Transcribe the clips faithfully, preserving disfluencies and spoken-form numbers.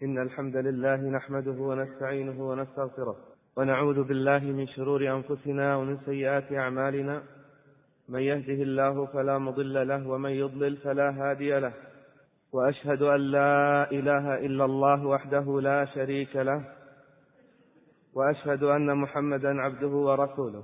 إن الحمد لله نحمده ونستعينه ونستغفره ونعوذ بالله من شرور أنفسنا ومن سيئات أعمالنا. من يهده الله فلا مضل له ومن يضلل فلا هادي له، وأشهد أن لا إله إلا الله وحده لا شريك له، وأشهد أن محمدا عبده ورسوله.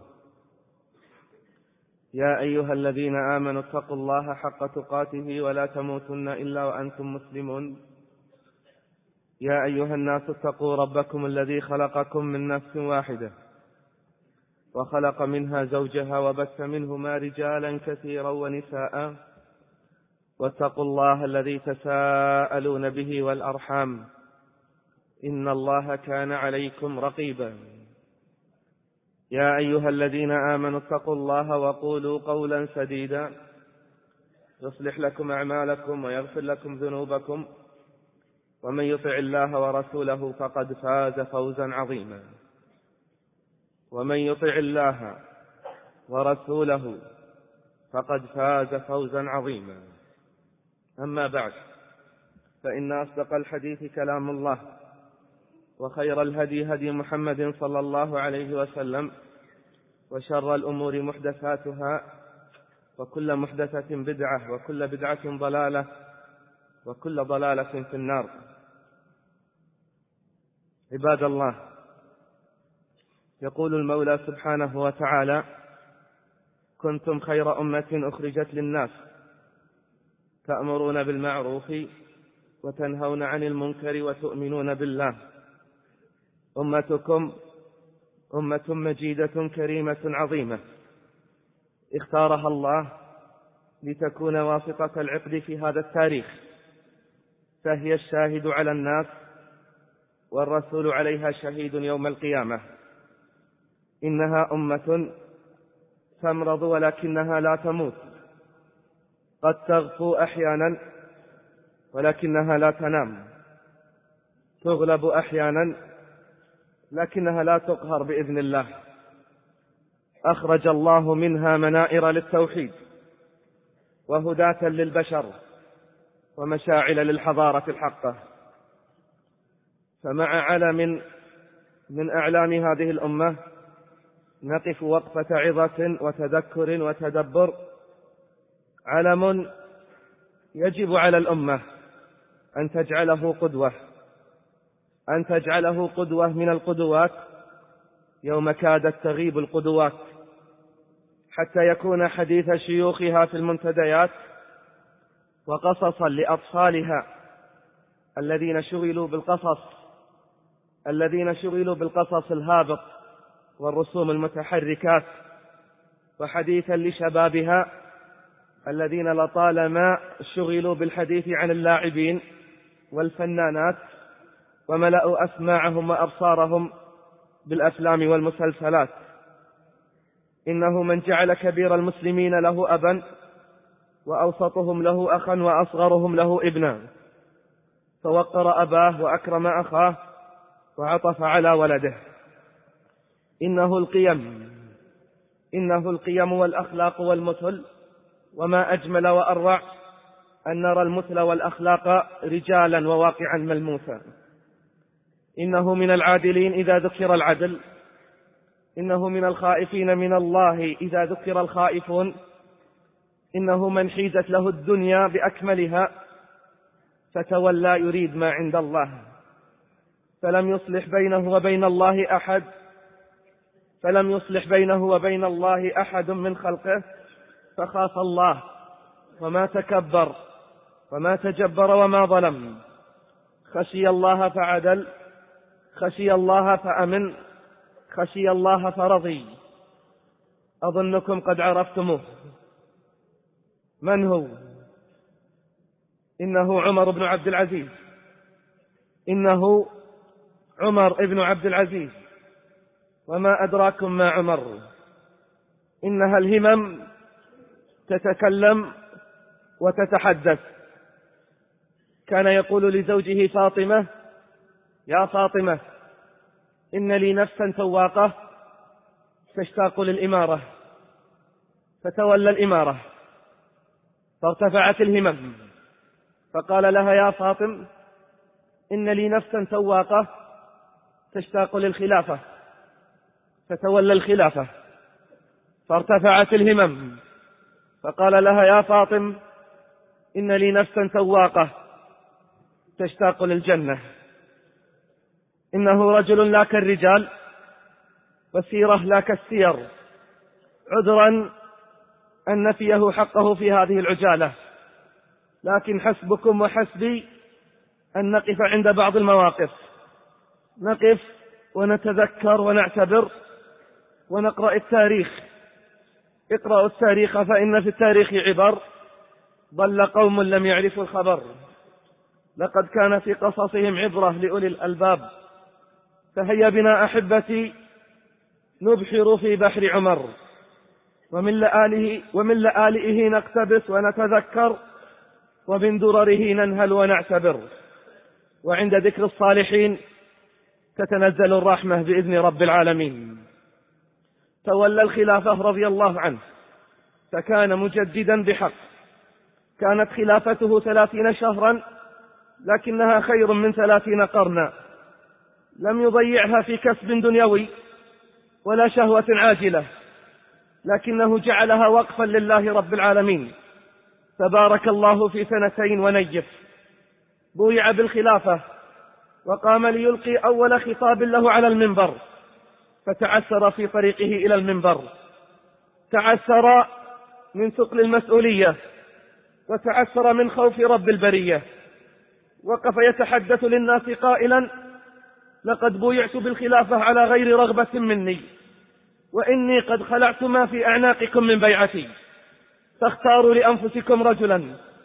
يا أيها الذين آمنوا اتقوا الله حق تقاته ولا تموتن إلا وأنتم مسلمون. يا أيها الناس اتقوا ربكم الذي خلقكم من نفس واحدة وخلق منها زوجها وبث منهما رجالا كثيرا ونساء، واتقوا الله الذي تساءلون به والأرحام إن الله كان عليكم رقيبا. يا أيها الذين آمنوا اتقوا الله وقولوا قولا سديدا يصلح لكم أعمالكم ويغفر لكم ذنوبكم، ومن يطع الله ورسوله فقد فاز فوزا عظيما. ومن يطع الله ورسوله فقد فاز فوزا عظيما. أما بعد، فإن أصدق الحديث كلام الله، وخير الهدي هدي محمد صلى الله عليه وسلم، وشر الأمور محدثاتها، وكل محدثة بدعة، وكل بدعة ضلالة، وكل ضلالة في النار. عباد الله، يقول المولى سبحانه وتعالى: كنتم خير أمة أخرجت للناس تأمرون بالمعروف وتنهون عن المنكر وتؤمنون بالله. أمتكم أمة مجيدة كريمة عظيمة اختارها الله لتكون واسطة العقد في هذا التاريخ، فهي الشاهد على الناس والرسول عليها شهيد يوم القيامة. إنها أمة تمرض ولكنها لا تموت، قد تغفو أحيانا ولكنها لا تنام، تغلب أحيانا لكنها لا تقهر بإذن الله. أخرج الله منها منائر للتوحيد وهداة للبشر ومشاعل للحضارة الحقة. فمع علم من أعلام هذه الأمة نقف وقفة عظة وتذكر وتدبر. علم يجب على الأمة أن تجعله قدوة، أن تجعله قدوة من القدوات يوم كادت تغيب القدوات، حتى يكون حديث شيوخها في المنتديات وقصصا لأطفالها الذين شغلوا بالقصص الذين شغلوا بالقصص الهابط والرسوم المتحركات، وحديثا لشبابها الذين لطالما شغلوا بالحديث عن اللاعبين والفنانات وملأوا أسماعهم وأبصارهم بالأفلام والمسلسلات. إنه من جعل كبير المسلمين له أبا، وأوسطهم له أخا، وأصغرهم له ابنا، فوقر أباه وأكرم أخاه وعطف على ولده. إنه القيم إنه القيم والأخلاق والمثل، وما أجمل وأروع أن نرى المثل والأخلاق رجالا وواقعا ملموسا. إنه من العادلين إذا ذكر العدل، إنه من الخائفين من الله إذا ذكر الخائفون، إنه من حيزت له الدنيا بأكملها فتولى يريد ما عند الله، فلم يصلح بينه وبين الله أحد فلم يصلح بينه وبين الله أحد من خلقه، فخاف الله وما تكبر وما تجبر وما ظلم. خشي الله فعدل، خشي الله فأمن، خشي الله فرضي. أظنكم قد عرفتموه. من هو؟ إنه عمر بن عبد العزيز إنه عمر بن عبد العزيز وما أدراكم ما عمر؟ إنها الهمم تتكلم وتتحدث. كان يقول لزوجه فاطمة: يا فاطمة، إن لي نفسا تواقة تشتاق للإمارة. فتولى الإمارة فارتفعت الهمم، فقال لها: يا فاطم، إن لي نفسا تواقة تشتاق للخلافة، فتولى الخلافة، فارتفعت الهمم، فقال لها: يا فاطم، إن لي نفسا تواقة تشتاق للجنة، إنه رجل لا كالرجال وسيرة لا كالسير، عذرا أن نفيه حقه في هذه العجالة، لكن حسبكم وحسبي أن نقف عند بعض المواقف، نقف ونتذكر ونعتبر ونقرأ التاريخ. اقرأوا التاريخ فإن في التاريخ عبر، ضل قوم لم يعرفوا الخبر، لقد كان في قصصهم عبرة لأولي الألباب. فهيا بنا أحبتي نبحر في بحر عمر، ومن لآله ومن لآلئه نقتبس ونتذكر، ومن درره ننهل ونعتبر، وعند ذكر الصالحين تتنزل الرحمة بإذن رب العالمين. تولى الخلافة رضي الله عنه، فكان مجددا بحق. كانت خلافته ثلاثين شهرا، لكنها خير من ثلاثين قرنا. لم يضيعها في كسب دنيوي ولا شهوة عاجلة، لكنه جعلها وقفا لله رب العالمين. تبارك الله في سنتين ونيف بويع بالخلافة، وقام ليلقي أول خطاب له على المنبر، فتعسر في طريقه إلى المنبر، تعسر من ثقل المسؤولية، وتعسر من خوف رب البرية. وقف يتحدث للناس قائلا: لقد بويعت بالخلافة على غير رغبة مني، وإني قد خلعت ما في أعناقكم من بيعتي، فاختاروا لأنفسكم رجلا.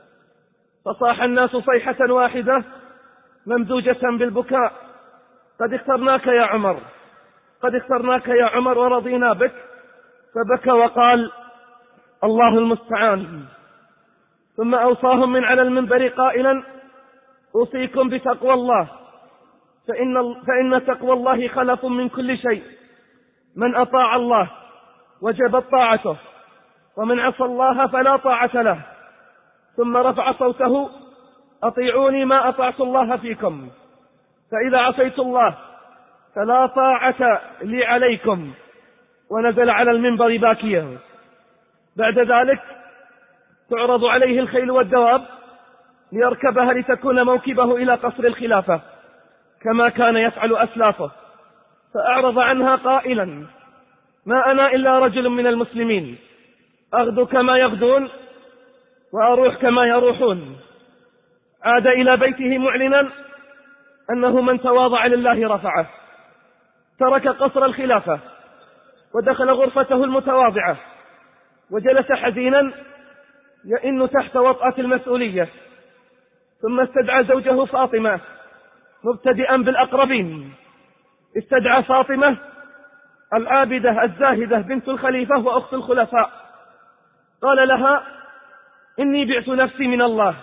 فصاح الناس صيحة واحدة ممزوجة بالبكاء: قد اخترناك يا عمر، قد اخترناك يا عمر ورضينا بك. فبكى وقال: الله المستعان. ثم أوصاهم من على المنبر قائلا: أوصيكم بتقوى الله، فإن, فإن تقوى الله خلف من كل شيء. من أطاع الله وجبت طاعته، ومن عصى الله فلا طاعة له. ثم رفع صوته: أطيعوني ما أطعت الله فيكم، فإذا عصيت الله فلا طاعة لي عليكم. ونزل على المنبر باكيا. بعد ذلك تعرض عليه الخيل والدواب ليركبها لتكون موكبه إلى قصر الخلافة كما كان يفعل أسلافه، فأعرض عنها قائلا: ما أنا إلا رجل من المسلمين، أغدو كما يغدون وأروح كما يروحون. عاد إلى بيته معلنا أنه من تواضع لله رفعه. ترك قصر الخلافة ودخل غرفته المتواضعة، وجلس حزينا يئن تحت وطأة المسؤولية. ثم استدعى زوجه فاطمة مبتدئا بالأقربين. استدعى فاطمة العابدة الزاهدة بنت الخليفة وأخت الخلفاء، قال لها: إني بعت نفسي من الله،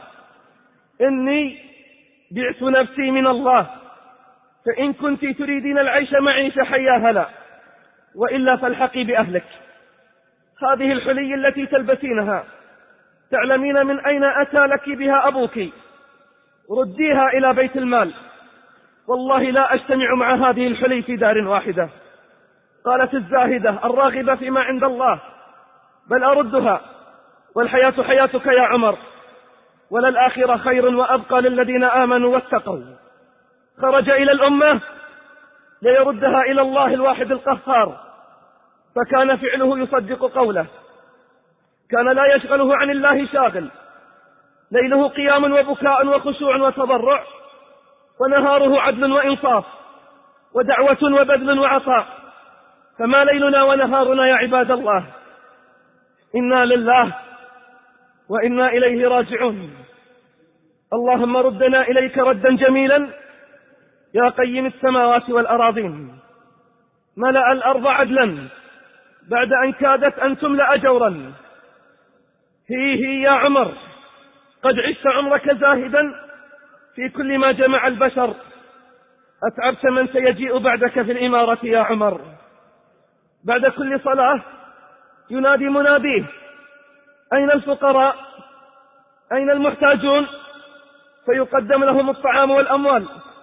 إني بعت نفسي من الله، فإن كنت تريدين العيش معي فحيا هلا، وإلا فالحقي بأهلك. هذه الحلي التي تلبسينها تعلمين من أين أتى لك بها أبوك، رديها إلى بيت المال، والله لا أجتمع مع هذه الحلي في دار واحدة. قالت الزاهدة الراغبة فيما عند الله: بل أردها، والحياة حياتك يا عمر، وللآخرة خير وأبقى للذين آمنوا واتقوا. خرج إلى الأمة ليردها إلى الله الواحد القهار، فكان فعله يصدق قوله. كان لا يشغله عن الله شاغل، ليله قيام وبكاء وخشوع وتضرع، ونهاره عدل وإنصاف، ودعوة وبذل وعطاء. فما ليلنا ونهارنا يا عباد الله، إنا لله وإنا إليه راجعون. اللهم ردنا إليك ردا جميلا يا قيم السماوات والأراضين. ملأ الأرض عدلا بعد أن كادت أن تملأ جورا. هي هي يا عمر، قد عشت عمرك زاهدا في كل ما جمع البشر، أتعبت من سيجيء بعدك في الإمارة يا عمر. بعد كل صلاة ينادي مناديه: أين الفقراء؟ أين المحتاجون؟ فيقدم لهم الطعام والأموال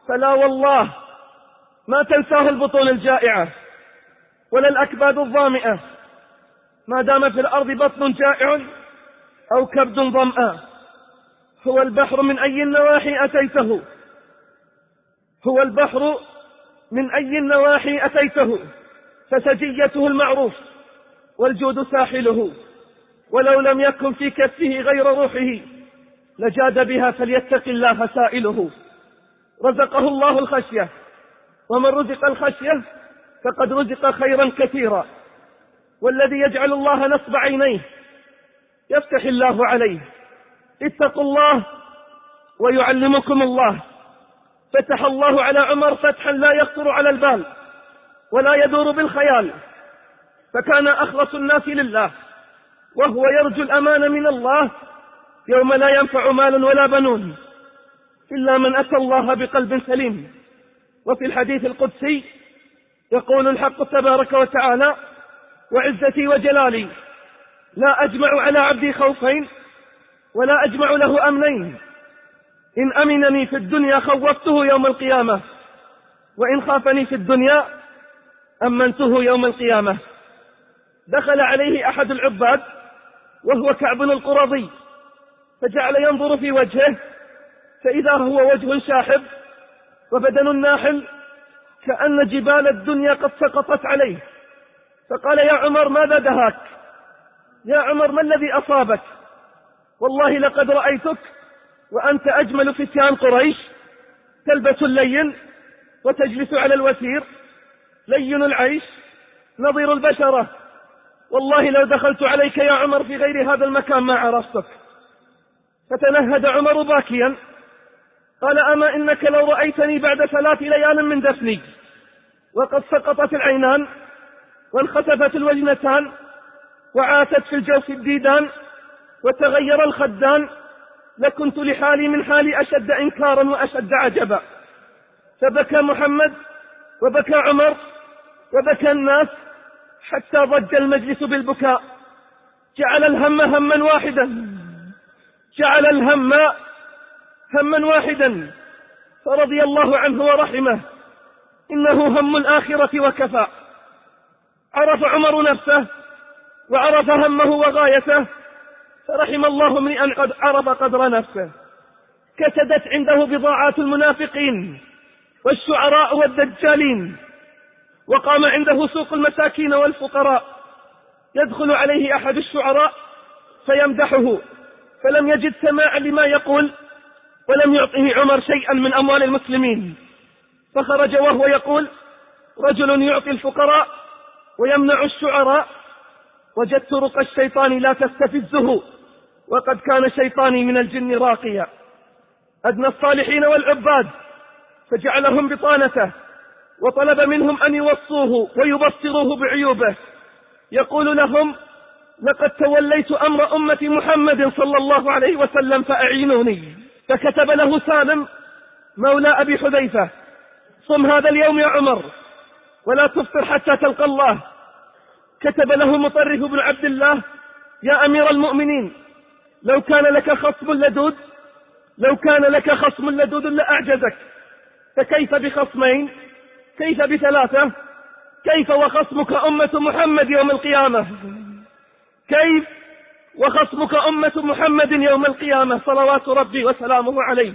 فلا والله ما تنساه البطون الجائعة ولا الأكباد الظامئة ما دام في الأرض بطن جائع أو كبد ظمأ. هو البحر من أي النواحي أتيته، هو البحر من أي النواحي أتيته، فسجيته المعروف والجود ساحله، ولو لم يكن في كفه غير روحه لجاد بها، فليتق الله سائله. رزقه الله الخشية، ومن رزق الخشية فقد رزق خيرا كثيرا. والذي يجعل الله نصب عينيه يفتح الله عليه. اتقوا الله ويعلمكم الله. فتح الله على عمر فتحا لا يخطر على البال ولا يدور بالخيال، فكان أخلص الناس لله، وهو يرجو الأمان من الله يوم لا ينفع مال ولا بنون إلا من أتى الله بقلب سليم. وفي الحديث القدسي يقول الحق تبارك وتعالى: وعزتي وجلالي لا أجمع على عبدي خوفين ولا أجمع له أمنين، إن أمنني في الدنيا خوفته يوم القيامة، وإن خافني في الدنيا أمنته يوم القيامة. دخل عليه أحد العباد وهو كعب القرظي، فجعل ينظر في وجهه، فإذا هو وجه شاحب وبدن ناحل كأن جبال الدنيا قد سقطت عليه. فقال: يا عمر ماذا دهاك؟ يا عمر ما الذي أصابك؟ والله لقد رأيتك وأنت أجمل فتيان قريش، تلبس اللين وتجلس على الوتير، لين العيش نظير البشرة، والله لو دخلت عليك يا عمر في غير هذا المكان ما عرفتك. فتنهد عمر باكيا قال: أما إنك لو رأيتني بعد ثلاث ليال من دفني وقد سقطت العينان وانخسفت الوجنتان وعاتت في الجوف الديدان وتغير الخدان لكنت لحالي من حالي أشد إنكارا وأشد عجبا. فبكى محمد وبكى عمر وبكى الناس حتى ضج المجلس بالبكاء. جعل الهم هما واحدا، جعل الهم هما واحدا، فرضي الله عنه ورحمه، إنه هم الآخرة وكفى. عرف عمر نفسه وعرف همه وغايته، فرحم الله امرئا قد عرف قدر نفسه. كسدت عنده بضاعات المنافقين والشعراء والدجالين، وقام عنده سوق المساكين والفقراء. يدخل عليه أحد الشعراء فيمدحه، فلم يجد سماعا لما يقول، ولم يعطه عمر شيئا من أموال المسلمين، فخرج وهو يقول: رجل يعطي الفقراء ويمنع الشعراء، وجدت رقى الشيطان لا تستفزه، وقد كان شيطاني من الجن راقيا. أدنى الصالحين والعباد فجعلهم بطانته، وطلب منهم أن يوصوه ويبصروه بعيوبه. يقول لهم: لقد توليت أمر أمة محمد صلى الله عليه وسلم فأعينوني. فكتب له سالم مولى أبي حذيفة: صم هذا اليوم يا عمر ولا تفطر حتى تلقى الله. كتب له مطرف بن عبد الله: يا أمير المؤمنين، لو كان لك خصم لدود لو كان لك خصم لدود لأعجزك، فكيف بخصمين؟ كيف بثلاثة؟ كيف وخصمك أمة محمد يوم القيامة؟ كيف وخصمك أمة محمد يوم القيامة صلوات ربي وسلامه عليه.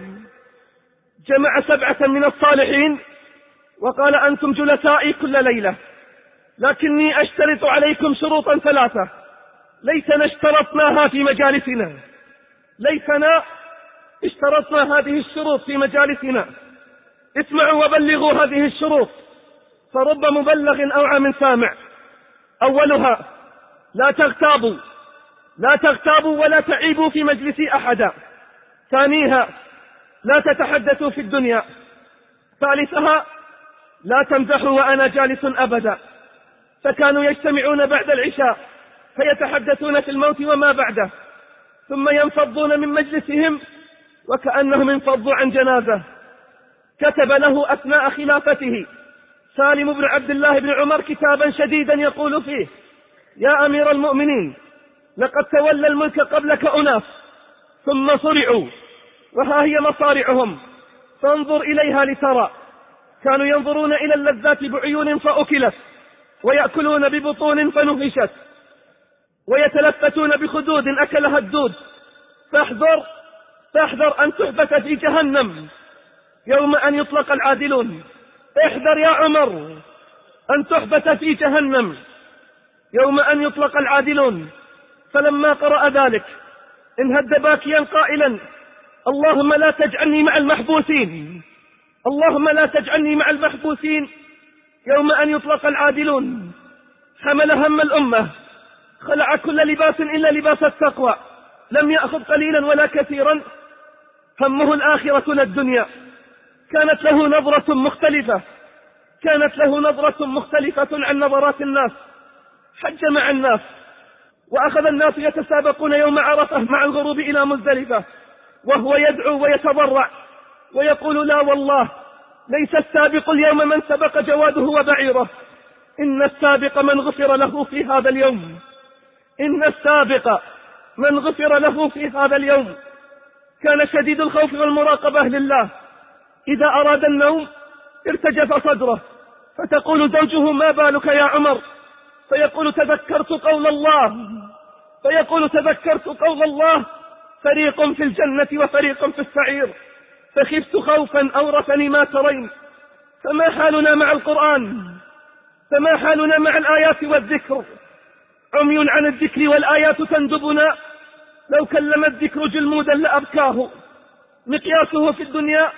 جمع سبعة من الصالحين وقال: أنتم جلسائي كل ليلة، لكني أشترط عليكم شروطا ثلاثة ليسنا اشترطناها في مجالسنا ليسنا اشترطنا هذه الشروط في مجالسنا. اسمعوا وبلغوا هذه الشروط، فرب مبلغ أوعى من سامع. أولها: لا تغتابوا لا تغتابوا ولا تعيبوا في مجلس أحدا. ثانيها: لا تتحدثوا في الدنيا. ثالثها: لا تمزحوا وأنا جالس أبدا. فكانوا يجتمعون بعد العشاء فيتحدثون في الموت وما بعده، ثم ينفضون من مجلسهم وكأنهم انفضوا عن جنازة. كتب له أثناء خلافته سالم بن عبد الله بن عمر كتابا شديدا يقول فيه: يا أمير المؤمنين، لقد تولى الملك قبلك أناس ثم صرعوا، وها هي مصارعهم، فانظر إليها لترى. كانوا ينظرون إلى اللذات بعيون فأكلت، ويأكلون ببطون فنهشت، ويتلفتون بخدود أكلها الدود. فاحذر فاحذر أن تحبس في جهنم يوم أن يطلق العادلون. احذر يا عمر أن تحبس في جهنم يوم أن يطلق العادلون. فلما قرأ ذلك انهد باكيا قائلا: اللهم لا تجعلني مع المحبوسين، اللهم لا تجعلني مع المحبوسين يوم أن يطلق العادلون. حمل هم الأمة، خلع كل لباس إلا لباس التقوى، لم يأخذ قليلا ولا كثيرا، همه الآخرة لا الدنيا. كانت له نظرة مختلفة كانت له نظرة مختلفة عن نظرات الناس. حج مع الناس، وأخذ الناس يتسابقون يوم عرفة مع الغروب إلى مزدلفة، وهو يدعو ويتضرع ويقول: لا والله، ليس السابق اليوم من سبق جواده وبعيره، إن السابق من غفر له في هذا اليوم إن السابق من غفر له في هذا اليوم. كان شديد الخوف والمراقبة لله. إذا أراد النوم ارتجف صدره، فتقول زوجه: ما بالك يا عمر؟ فيقول: تذكرت قول الله فيقول تذكرت قول الله فريق في الجنة وفريق في السعير، فخفت خوفا أورثني ما ترين. فما حالنا مع القرآن؟ فما حالنا مع الآيات والذكر؟ عمي عن الذكر والآيات تندبنا، لو كلم الذكر جلمودا لأبكاه. مقياسه في الدنيا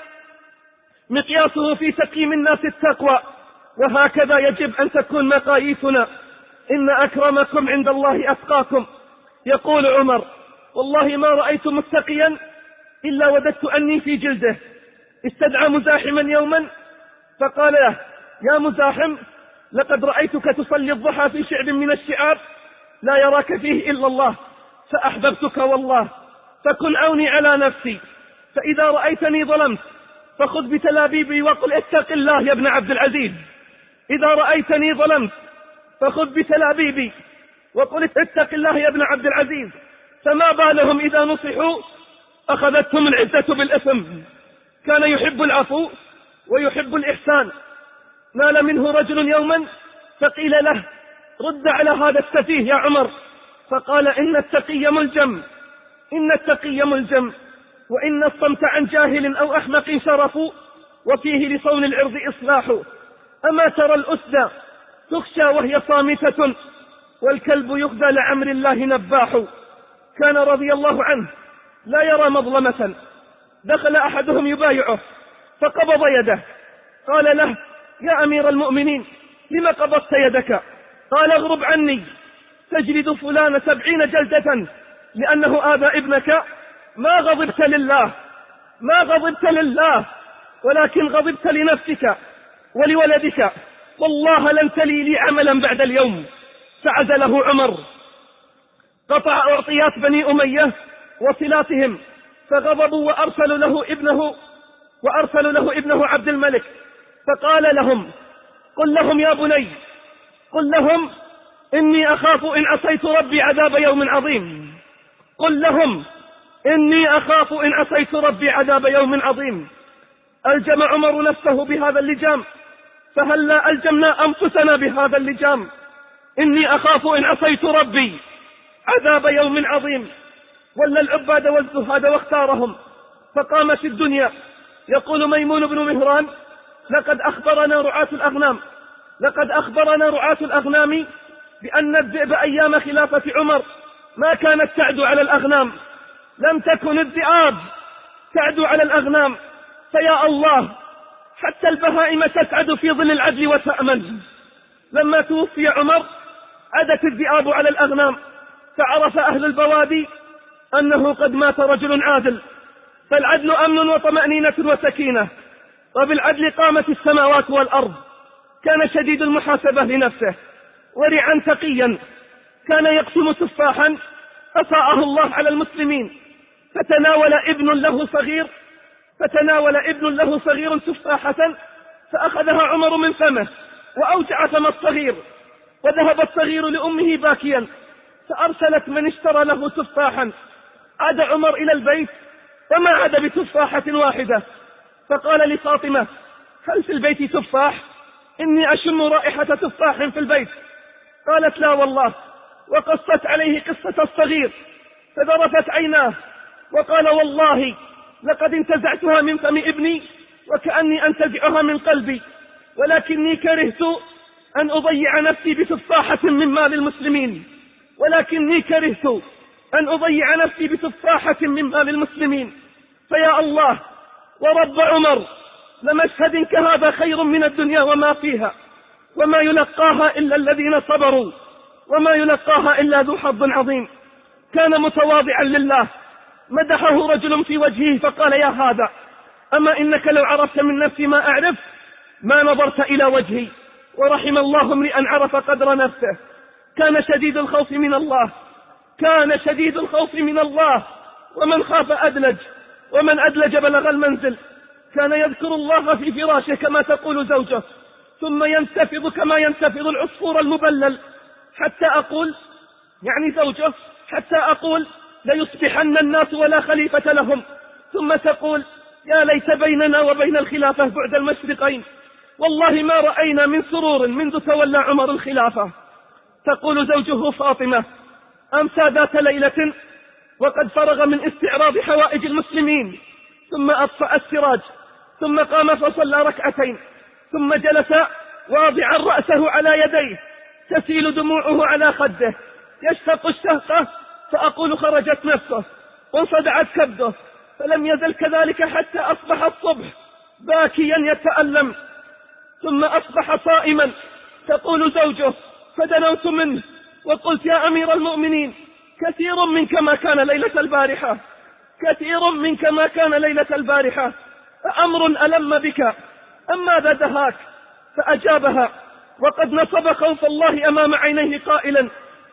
مقياسه في تقييم الناس التقوى، وهكذا يجب أن تكون مقاييسنا. إن أكرمكم عند الله أتقاكم. يقول عمر: والله ما رأيت متقيا إلا وددت أني في جلده. استدعى مزاحما يوما فقال له: يا مزاحم، لقد رأيتك تصلي الضحى في شعب من الشعاب لا يراك فيه إلا الله، فأحببتك والله، فكن عوني على نفسي، فإذا رأيتني ظلمت فخذ بتلابيبي وقل: اتق الله يا ابن عبد العزيز. إذا رأيتني ظلمت فخذ بتلابيبي وقل: اتق الله يا ابن عبد العزيز. فما بالهم إذا نصحوا أخذتهم العزة بالإثم. كان يحب العفو ويحب الإحسان. نال منه رجل يوما فقيل له: رد على هذا السفيه يا عمر. فقال: إن التقي ملجم إن التقي ملجم وإن الصمت عن جاهل أو أحمق شرف، وفيه لصون العرض إصلاح. أما ترى الأسدى تخشى وهي صامتة، والكلب يخزى لعمر الله نباح. كان رضي الله عنه لا يرى مظلمة. دخل أحدهم يبايعه فقبض يده، قال له: يا أمير المؤمنين، لم قبضت يدك؟ قال: اغرب عني، تجلد فلان سبعين جلدة لأنه آذى ابنك. ما غضبت لله ما غضبت لله ولكن غضبت لنفسك ولولدك، والله لن تلي لي عملا بعد اليوم. فعزله عمر. قطع أعطيات بني أمية وصلاتهم، فغضبوا وأرسلوا له ابنه وأرسلوا له ابنه عبد الملك، فقال لهم: قل لهم يا بني قل لهم إني أخاف إن عصيت ربي عذاب يوم عظيم قل لهم إني أخاف إن عصيت ربي عذاب يوم عظيم. ألجم عمر نفسه بهذا اللجام، فهلا ألجمنا أنفسنا بهذا اللجام. إني أخاف إن عصيت ربي عذاب يوم عظيم. ولا العباد والزهاد واختارهم، فقامت الدنيا. يقول ميمون بن مهران: لقد أخبرنا رعاة الأغنام لقد أخبرنا رعاة الأغنام بأن الذئب أيام خلافة عمر ما كانت تعدو على الأغنام. لم تكن الذئاب تعدو على الأغنام، فيا الله، حتى البهائم تسعد في ظل العدل وتأمن. لما توفي عمر عدت الذئاب على الأغنام، فعرف أهل البوادي أنه قد مات رجل عادل. فالعدل أمن وطمأنينة وسكينة، وبالعدل قامت السماوات والأرض. كان شديد المحاسبة لنفسه، ورعا تقيا. كان يقسم تفاحا أفاءه الله على المسلمين، فتناول ابن له صغير فتناول ابن له صغير تفاحة، فأخذها عمر من فمه وأوجع فم الصغير، وذهب الصغير لأمه باكيا، فأرسلت من اشترى له تفاحا. عاد عمر إلى البيت وما عاد بتفاحة واحدة، فقال لفاطمة: هل في البيت تفاح؟ إني أشم رائحة تفاح في البيت. قالت: لا والله. وقصت عليه قصة الصغير، فذرفت عيناه وقال: والله لقد انتزعتها من فم ابني وكأني أنتزعها من قلبي، ولكني كرهت أن أضيع نفسي بتفاحة من مال المسلمين، ولكني كرهت أن أضيع نفسي بتفاحة من مال المسلمين. فيا الله ورب عمر، لمشهد كهذا خير من الدنيا وما فيها، وما يلقاها إلا الذين صبروا، وما يلقاها إلا ذو حظ عظيم. كان متواضعا لله، مدحه رجل في وجهه فقال: يا هذا، أما إنك لو عرفت من نفسي ما أعرف ما نظرت إلى وجهي. ورحم الله امرئا عرف قدر نفسه. كان شديد الخوف من الله، كان شديد الخوف من الله، ومن خاف أدلج، ومن أدلج بلغ المنزل. كان يذكر الله في فراشه كما تقول زوجه، ثم ينتفض كما ينتفض العصفور المبلل، حتى أقول، يعني زوجه، حتى أقول: ليصبحن الناس ولا خليفة لهم. ثم تقول: يا ليت بيننا وبين الخلافة بعد المشرقين، والله ما رأينا من سرور منذ تولى عمر الخلافة. تقول زوجه فاطمة: أمسى ذات ليلة وقد فرغ من استعراض حوائج المسلمين، ثم أطفأ السراج، ثم قام فصلى ركعتين، ثم جلس واضعا رأسه على يديه، تسيل دموعه على خده، يشتق الشهقة، فأقول: خرجت نفسه وانصدعت كبده، فلم يزل كذلك حتى أصبح الصبح باكيا يتألم، ثم أصبح صائما. تقول زوجه: فدنوت منه وقلت: يا أمير المؤمنين، كثير منك ما كان ليلة البارحة، كثير منك ما كان ليلة البارحة، أمر ألم بك أم ماذا دهاك؟ فأجابها وقد نصب خوف الله أمام عينيه قائلا: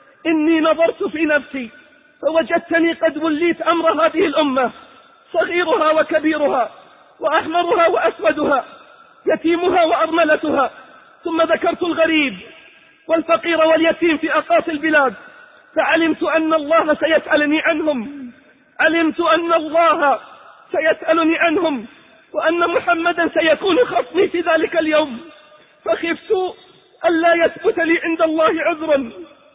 إني نظرت في نفسي فوجدتني قد وليت أمر هذه الأمة، صغيرها وكبيرها، وأحمرها وأسودها، يتيمها وأرملتها. ثم ذكرت الغريب والفقير واليتيم في أقاصي البلاد، فعلمت أن الله سيسألني عنهم، علمت أن الله سيسألني عنهم، وأن محمدا سيكون خصمي في ذلك اليوم، فخفت ألا يثبت لي عند الله عذر،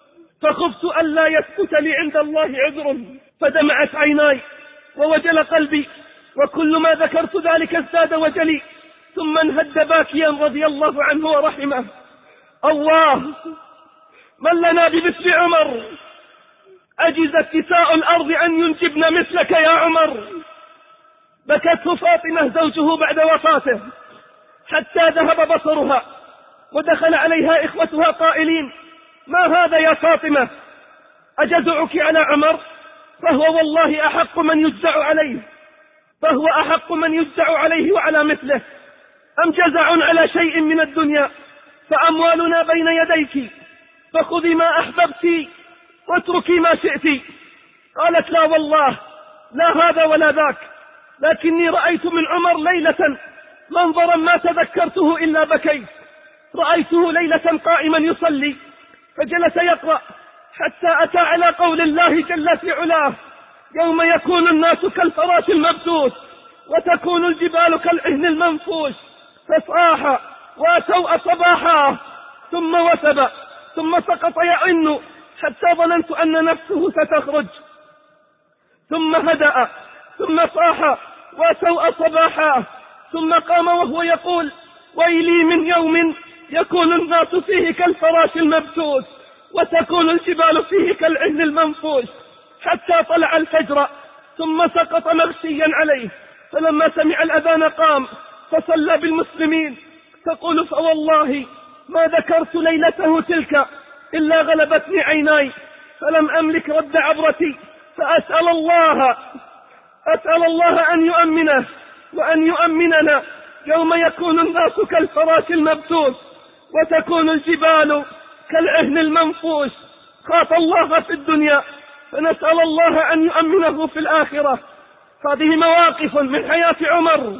فخفت ألا يثبت لي عند الله عذر. فدمعت عيناي ووجل قلبي، وكل ما ذكرت ذلك ازداد وجلي، ثم انهد باكيا رضي الله عنه ورحمه. الله، من لنا بمثل عمر؟ أجزت نساء الأرض أن ينجبن مثلك يا عمر. بكته فاطمة زوجه بعد وفاته حتى ذهب بصرها، ودخل عليها إخوتها قائلين: ما هذا يا فاطمة؟ أجزعك على عمر؟ فهو والله أحق من يجزع عليه، فهو أحق من يجزع عليه وعلى مثله. أم جزع على شيء من الدنيا؟ فأموالنا بين يديك، فخذي ما أحببت واتركي ما شئت. قالت: لا والله، لا هذا ولا ذاك، لكني رأيت من عمر ليلة منظرا ما تذكرته إلا بكيت. رأيته ليلة قائما يصلي، فجلس يقرأ حتى أتى على قول الله جل في علاه: يوم يكون الناس كالفراش المبثوث وتكون الجبال كالعهن المنفوش، فصاح واتوا صباحا، ثم وثب، ثم سقط يعن حتى ظننت أن نفسه ستخرج، ثم هدأ، ثم صاح واتوا صباحا، ثم قام وهو يقول: ويلي من يوم يكون الناس فيه كالفراش المبثوث وتكون الجبال فيه كالعهن المنفوش، حتى طلع الفجر، ثم سقط مغشيا عليه. فلما سمع الأذان قام فصلى بالمسلمين. تقول: فوالله ما ذكرت ليلته تلك إلا غلبتني عيناي، فلم أملك رد عبرتي، فأسأل الله أسأل الله أن يؤمنه وأن يؤمننا يوم يكون الناس كالفراش المبثوث وتكون الجبال كالعهن المنفوش. خاف الله في الدنيا، فنسأل الله أن يؤمنه في الآخرة. هذه مواقف من حياة عمر،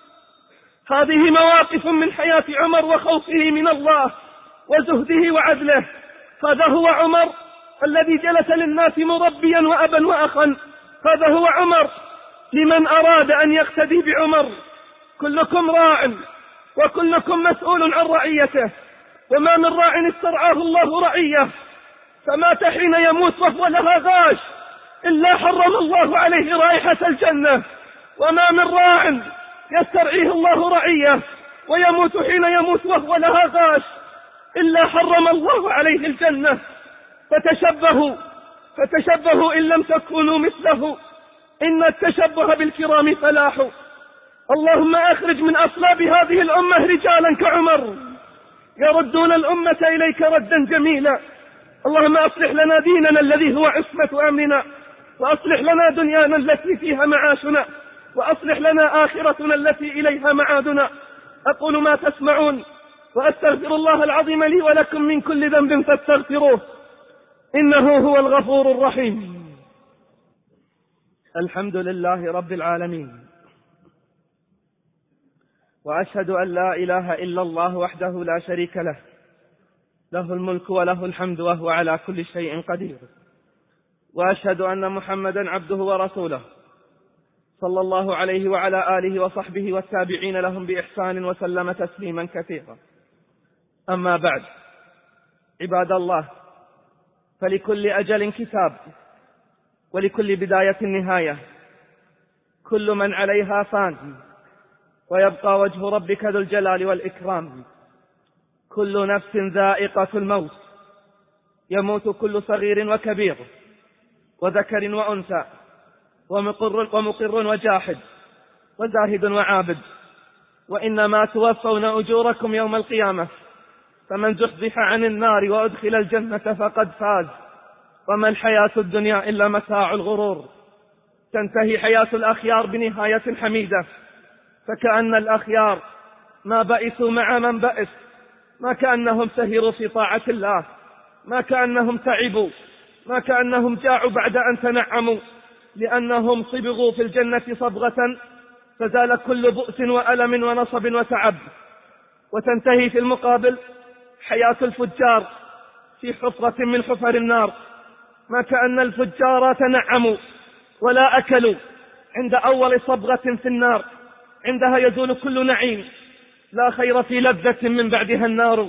هذه مواقف من حياة عمر وخوفه من الله وزهده وعدله. هذا هو عمر الذي جلس للناس مربيا وأبا وأخا. هذا هو عمر لمن أراد أن يقتدي بعمر. كلكم راع وكلكم مسؤول عن رعيته، وما من راع استرعاه الله رعية فمات حين يموت وهو لها غاش إلا حرم الله عليه رائحة الجنة، وما من راع يسترعيه الله رعية ويموت حين يموت وهو لها غاش إلا حرم الله عليه الجنة. فتشبهوا فتشبهوا إن لم تكونوا مثله، إن التشبه بالكرام فلاح. اللهم أخرج من أصلاب هذه الأمة رجالا كعمر يردون الأمة إليك ردا جميلا. اللهم أصلح لنا ديننا الذي هو عصمة أمرنا، وأصلح لنا دنيانا التي فيها معاشنا، وأصلح لنا آخرتنا التي إليها معادنا. أقول ما تسمعون وأستغفر الله العظيم لي ولكم من كل ذنب فاستغفروه إنه هو الغفور الرحيم. الحمد لله رب العالمين، وأشهد أن لا إله إلا الله وحده لا شريك له، له الملك وله الحمد وهو على كل شيء قدير. وأشهد أن محمدا عبده ورسوله صلى الله عليه وعلى آله وصحبه والتابعين لهم بإحسان وسلم تسليما كثيرا. أما بعد، عباد الله، فلكل أجل كتاب ولكل بداية نهاية، كل من عليها فان ويبقى وجه ربك ذو الجلال والإكرام. كل نفس ذائقة الموت، يموت كل صغير وكبير وذكر وأنثى ومقر, ومقر وجاحد وزاهد وعابد، وإنما توفون أجوركم يوم القيامة، فمن زحزح عن النار وأدخل الجنة فقد فاز، وما الحياة الدنيا إلا متاع الغرور. تنتهي حياة الأخيار بنهاية حميدة، فكأن الأخيار ما بئسوا مع من بئس، ما كأنهم سهروا في طاعة الله، ما كأنهم تعبوا، ما كأنهم جاعوا بعد أن تنعموا، لأنهم صبغوا في الجنة صبغة فزال كل بؤس وألم ونصب وتعب. وتنتهي في المقابل حياة الفجار في حفرة من حفر النار، ما كأن الفجار تنعموا ولا أكلوا عند أول صبغة في النار، عندها يزول كل نعيم، لا خير في لذة من بعدها النار.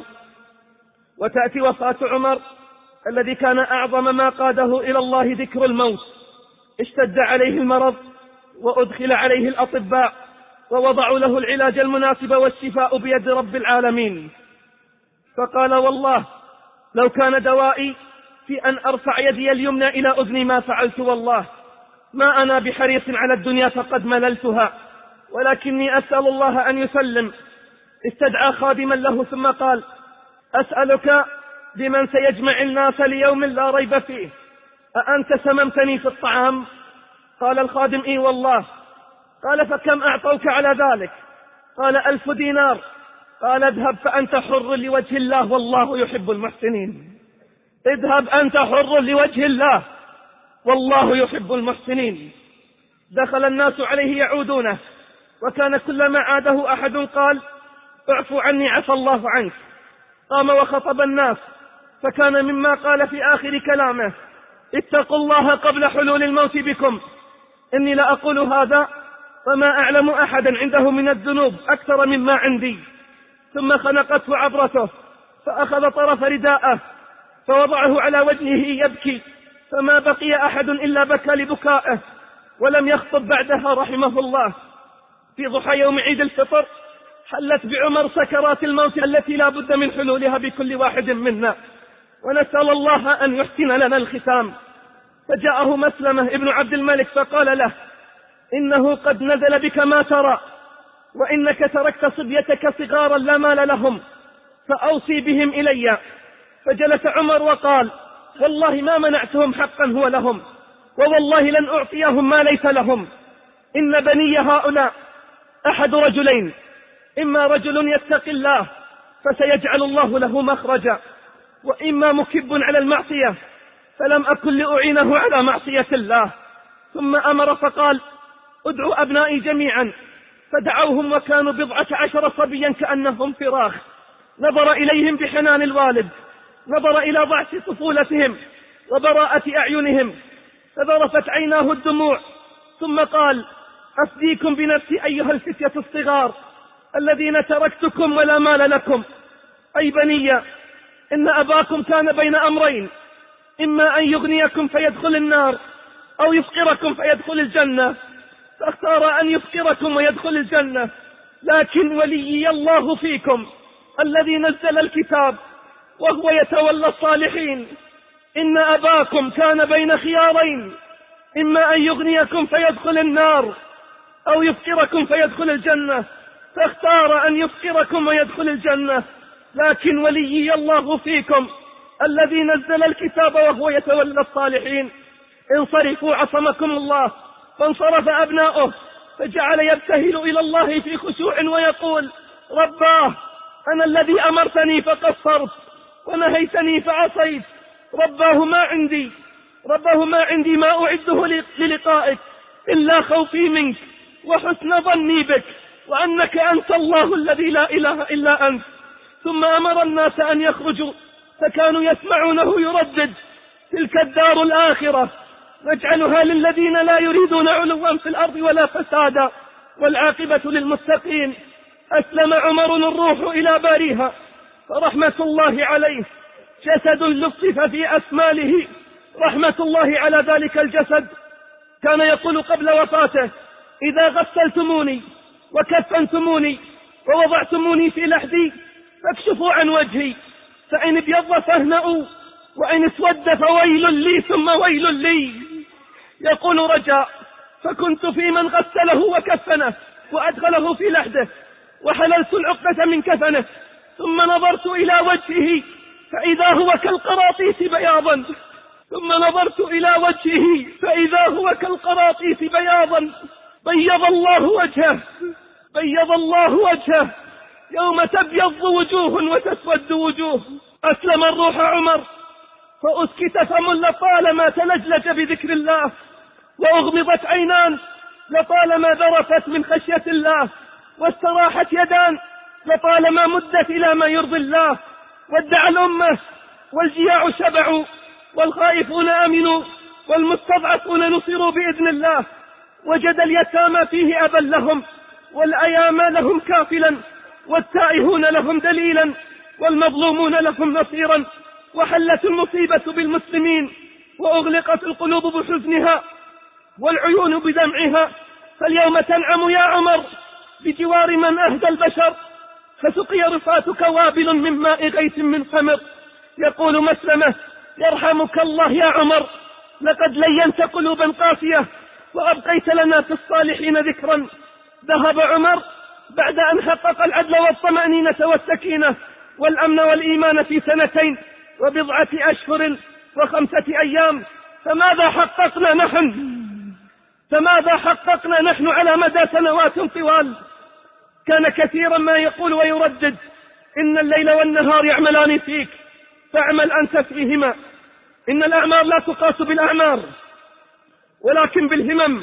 وتأتي وفاة عمر الذي كان أعظم ما قاده إلى الله ذكر الموت، اشتد عليه المرض وأدخل عليه الأطباء ووضعوا له العلاج المناسب والشفاء بيد رب العالمين، فقال والله لو كان دوائي في أن أرفع يدي اليمنى إلى أذني ما فعلت، والله ما أنا بحريص على الدنيا فقد مللتها، ولكني أسأل الله أن يسلم. استدعى خادما له ثم قال أسألك بمن سيجمع الناس ليوم لا ريب فيه، أأنت سممتني في الطعام؟ قال الخادم إي والله. قال فكم أعطوك على ذلك؟ قال ألف دينار. قال اذهب فأنت حر لوجه الله والله يحب المحسنين. اذهب أنت حر لوجه الله والله يحب المحسنين. دخل الناس عليه يعودونه، وكان كلما عاده أحد قال اعفو عني عفى الله عنك. قام وخطب الناس، فكان مما قال في آخر كلامه اتقوا الله قبل حلول الموت بكم، إني لأقول هذا وما أعلم أحدا عنده من الذنوب أكثر مما عندي. ثم خنقته عبرته فأخذ طرف رداءه فوضعه على وجهه يبكي، فما بقي أحد إلا بكى لبكائه ولم يخطب بعدها رحمه الله. في ضحى يوم عيد الفطر حلت بعمر سكرات الموت التي لا بد من حلولها بكل واحد منا، ونسأل الله أن يحسن لنا الختام. فجاءه مسلمة ابن عبد الملك فقال له إنه قد نزل بك ما ترى، وإنك تركت صبيتك صغارا لا مال لهم، فأوصي بهم إلي. فجلس عمر وقال والله ما منعتهم حقا هو لهم، ووالله لن أعطيهم ما ليس لهم. إن بني هؤلاء أحد رجلين، إما رجل يتقي الله فسيجعل الله له مخرجا، وإما مكب على المعصية فلم أكن لأعينه على معصية الله. ثم أمر فقال ادعوا أبنائي جميعا، فدعوهم وكانوا بضعة عشر صبيا كأنهم فراخ. نظر إليهم بحنان الوالد، نظر إلى ضعف طفولتهم وبراءة أعينهم، فذرفت عيناه الدموع، ثم قال أفديكم بنفسي أيها الفتية الصغار الذين تركتكم ولا مال لكم. أي بني، إن أباكم كان بين أمرين، إما أن يغنيكم فيدخل النار أو يفقركم فيدخل الجنة، فاختار أن يفقركم ويدخل الجنة. لكن وليي الله فيكم الذي نزل الكتاب وهو يتولى الصالحين. إن أباكم كان بين خيارين، إما أن يغنيكم فيدخل النار أو يفقركم فيدخل الجنة، فاختار أن يفقركم ويدخل الجنة. لكن وليي الله فيكم الذي نزل الكتاب وهو يتولى الصالحين. انصرفوا عصمكم الله. فانصرف أبناؤه فجعل يبتهل إلى الله في خشوع ويقول: رباه، أنا الذي أمرتني فقصرت ونهيتني فعصيت. رباه ما عندي رباه ما عندي ما أعده للقائك إلا خوفي منك وحسن ظني بك وأنك أنت الله الذي لا إله إلا أنت. ثم أمر الناس أن يخرجوا فكانوا يسمعونه يردد: تلك الدار الآخرة نجعلها للذين لا يريدون علوا في الأرض ولا فسادا والعاقبة للمتقين. أسلم عمر الروح إلى باريها فرحمة الله عليه جسد لطف في أسماله. رحمة الله على ذلك الجسد. كان يقول قبل وفاته: إذا غسلتموني وكفنتموني ووضعتموني في لحدي فاكشفوا عن وجهي، فإن ابيض فاهنأوا وإن اسود فويل لي ثم ويل لي. يقول رجاء: فكنت في من غسله وكفنه وأدخله في لحده وحللت العقدة من كفنه، ثم نظرت إلى وجهه فإذا هو كالقراطيس بياضا ثم نظرت إلى وجهه فإذا هو كالقراطيس بياضا. بيض الله وجهه بيض الله وجهه يوم تبيض وجوه وتسود وجوه. أسلم الروح عمر فأسكت فم لطالما تلجلج بذكر الله، وأغمضت عينان لطالما ذرفت من خشية الله، واستراحت يدان لطالما مدت إلى ما يرضي الله. ودع الأمة والجياع شبعوا والخائفون أمنوا والمستضعفون نصروا بإذن الله. وجد اليتامى فيه أبا لهم والأيامى لهم كافلا والتائهون لهم دليلا والمظلومون لهم نصيرا. وحلت المصيبة بالمسلمين وأغلقت القلوب بحزنها والعيون بدمعها. فاليوم تنعم يا عمر بجوار من أهدى البشر، فسقي رفاتك وابل من ماء غيث من خمر. يقول مسلمة: يرحمك الله يا عمر، لقد لينت قلوبا قاسية وأبقيت لنا في الصالحين ذكرا. ذهب عمر بعد أن حقق العدل والطمأنينة والسكينة والأمن والإيمان في سنتين وبضعة أشهر وخمسة أيام. فماذا حققنا نحن فماذا حققنا نحن على مدى سنوات طوال؟ كان كثيرا ما يقول ويردد: إن الليل والنهار يعملان فيك فاعمل أنت فيهما. إن الأعمار لا تقاس بالأعمار ولكن بالهمم.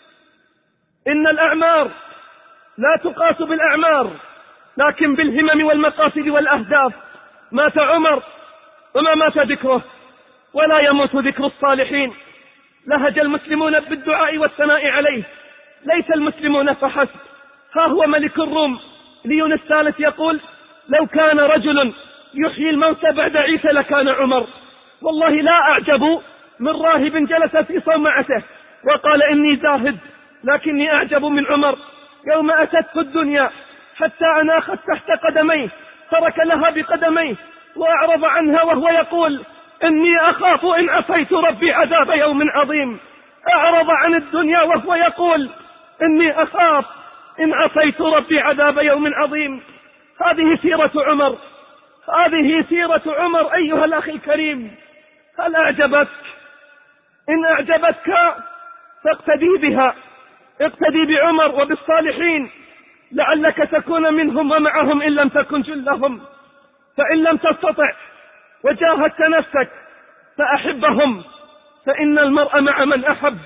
إن الأعمار لا تقاس بالأعمار لكن بالهمم والمقاصد والأهداف. مات عمر وما مات ذكره، ولا يموت ذكر الصالحين. لهج المسلمون بالدعاء والثناء عليه، ليس المسلمون فحسب. ها هو ملك الروم ليون الثالث يقول: لو كان رجل يحيي الموتى بعد عيسى لكان عمر. والله لا أعجب من راهب جلس في صومعته وقال: إني زاهد، لكني أعجب من عمر يوم أتته الدنيا حتى أناخت تحت قدميه ترك لها بقدميه وأعرض عنها وهو يقول: إني أخاف إن عصيت ربي عذاب يوم عظيم. أعرض عن الدنيا وهو يقول: إني أخاف إن عصيت ربي عذاب يوم عظيم. هذه سيرة عمر هذه سيرة عمر أيها الأخ الكريم. هل أعجبتك؟ إن أعجبتك فاقتدي بها، اقتدي بعمر وبالصالحين لعلك تكون منهم ومعهم إن لم تكن جلهم. فإن لم تستطع وجاهدت نفسك فأحبهم، فإن المرء مع من أحب.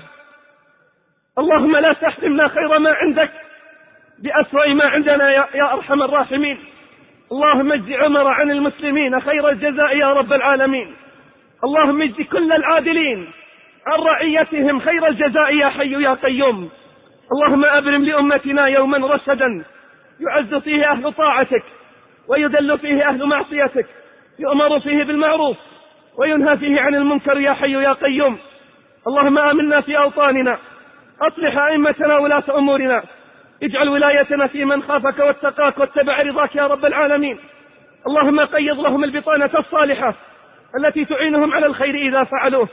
اللهم لا تحرمنا خير ما عندك بأسوأ ما عندنا يا أرحم الراحمين. اللهم اجز عمر عن المسلمين خير الجزاء يا رب العالمين. اللهم اجز كل العادلين عن رعيتهم خير الجزاء يا حي يا قيوم. اللهم أبرم لأمتنا يوما رشدا يعز فيه أهل طاعتك ويذل فيه أهل معصيتك، يؤمر فيه بالمعروف وينهى فيه عن المنكر يا حي يا قيوم. اللهم آمنا في أوطاننا، أصلح أئمتنا ولاة أمورنا، اجعل ولايتنا في من خافك واتقاك واتبع رضاك يا رب العالمين. اللهم قيض لهم البطانة الصالحة التي تعينهم على الخير إذا فعلوه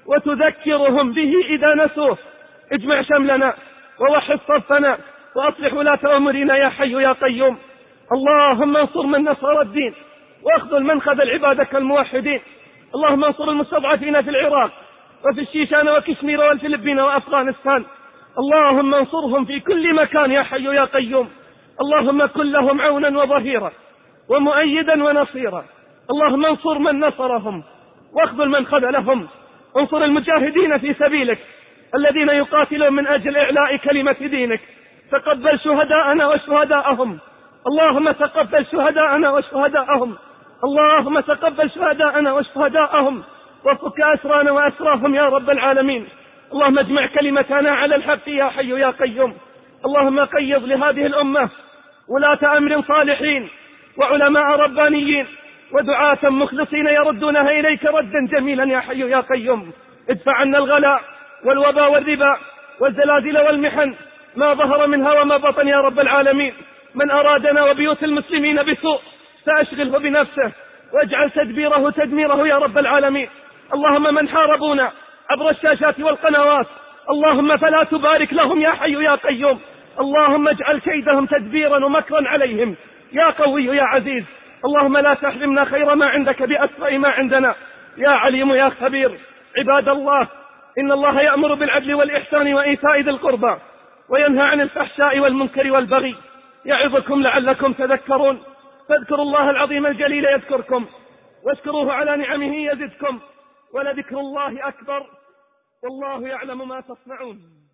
وتذكرهم به إذا نسوه. اجمع شملنا ووحد صفنا وأصلح ولاة أمورنا يا حي يا قيوم. اللهم انصر من نصر الدين واخذل من خذل عبادك الموحدين. اللهم انصر المستضعفين في العراق وفي الشيشان وكشمير والفلبين وأفغانستان. اللهم انصرهم في كل مكان يا حي يا قيوم. اللهم كن لهم عونا وظهيرا ومؤيدا ونصيرا. اللهم انصر من نصرهم واخذل من خذلهم. انصر المجاهدين في سبيلك الذين يقاتلون من أجل إعلاء كلمة دينك. تقبل شهداءنا وشهداءهم. اللهم تقبل شهداءنا وشهداءهم. اللهم تقبل شهداءنا وشهداءهم وفك أسرانا وأسراهم يا رب العالمين. اللهم اجمع كلمتنا على الحق يا حي يا قيوم. اللهم قيض لهذه الأمة ولاة أمر صالحين وعلماء ربانيين ودعاة مخلصين يردونها إليك ردا جميلا يا حي يا قيوم. ادفع عنا الغلاء والوباء والربا والزلازل والمحن ما ظهر منها وما بطن يا رب العالمين. من أرادنا وبيوت المسلمين بسوء فأشغله بنفسه واجعل تدبيره تدميره يا رب العالمين. اللهم من حاربونا عبر الشاشات والقنوات اللهم فلا تبارك لهم يا حي يا قيوم. اللهم اجعل كيدهم تدبيرا ومكرا عليهم يا قوي يا عزيز. اللهم لا تحرمنا خير ما عندك بأسوأ ما عندنا يا عليم يا خبير. عباد الله، إن الله يأمر بالعدل والإحسان وإيتاء ذي القربى وينهى عن الفحشاء والمنكر والبغي يعظكم لعلكم تذكرون. فاذكروا الله العظيم الجليل يذكركم واشكروه على نعمه يزدكم ولذكر الله أكبر والله يعلم ما تصنعون.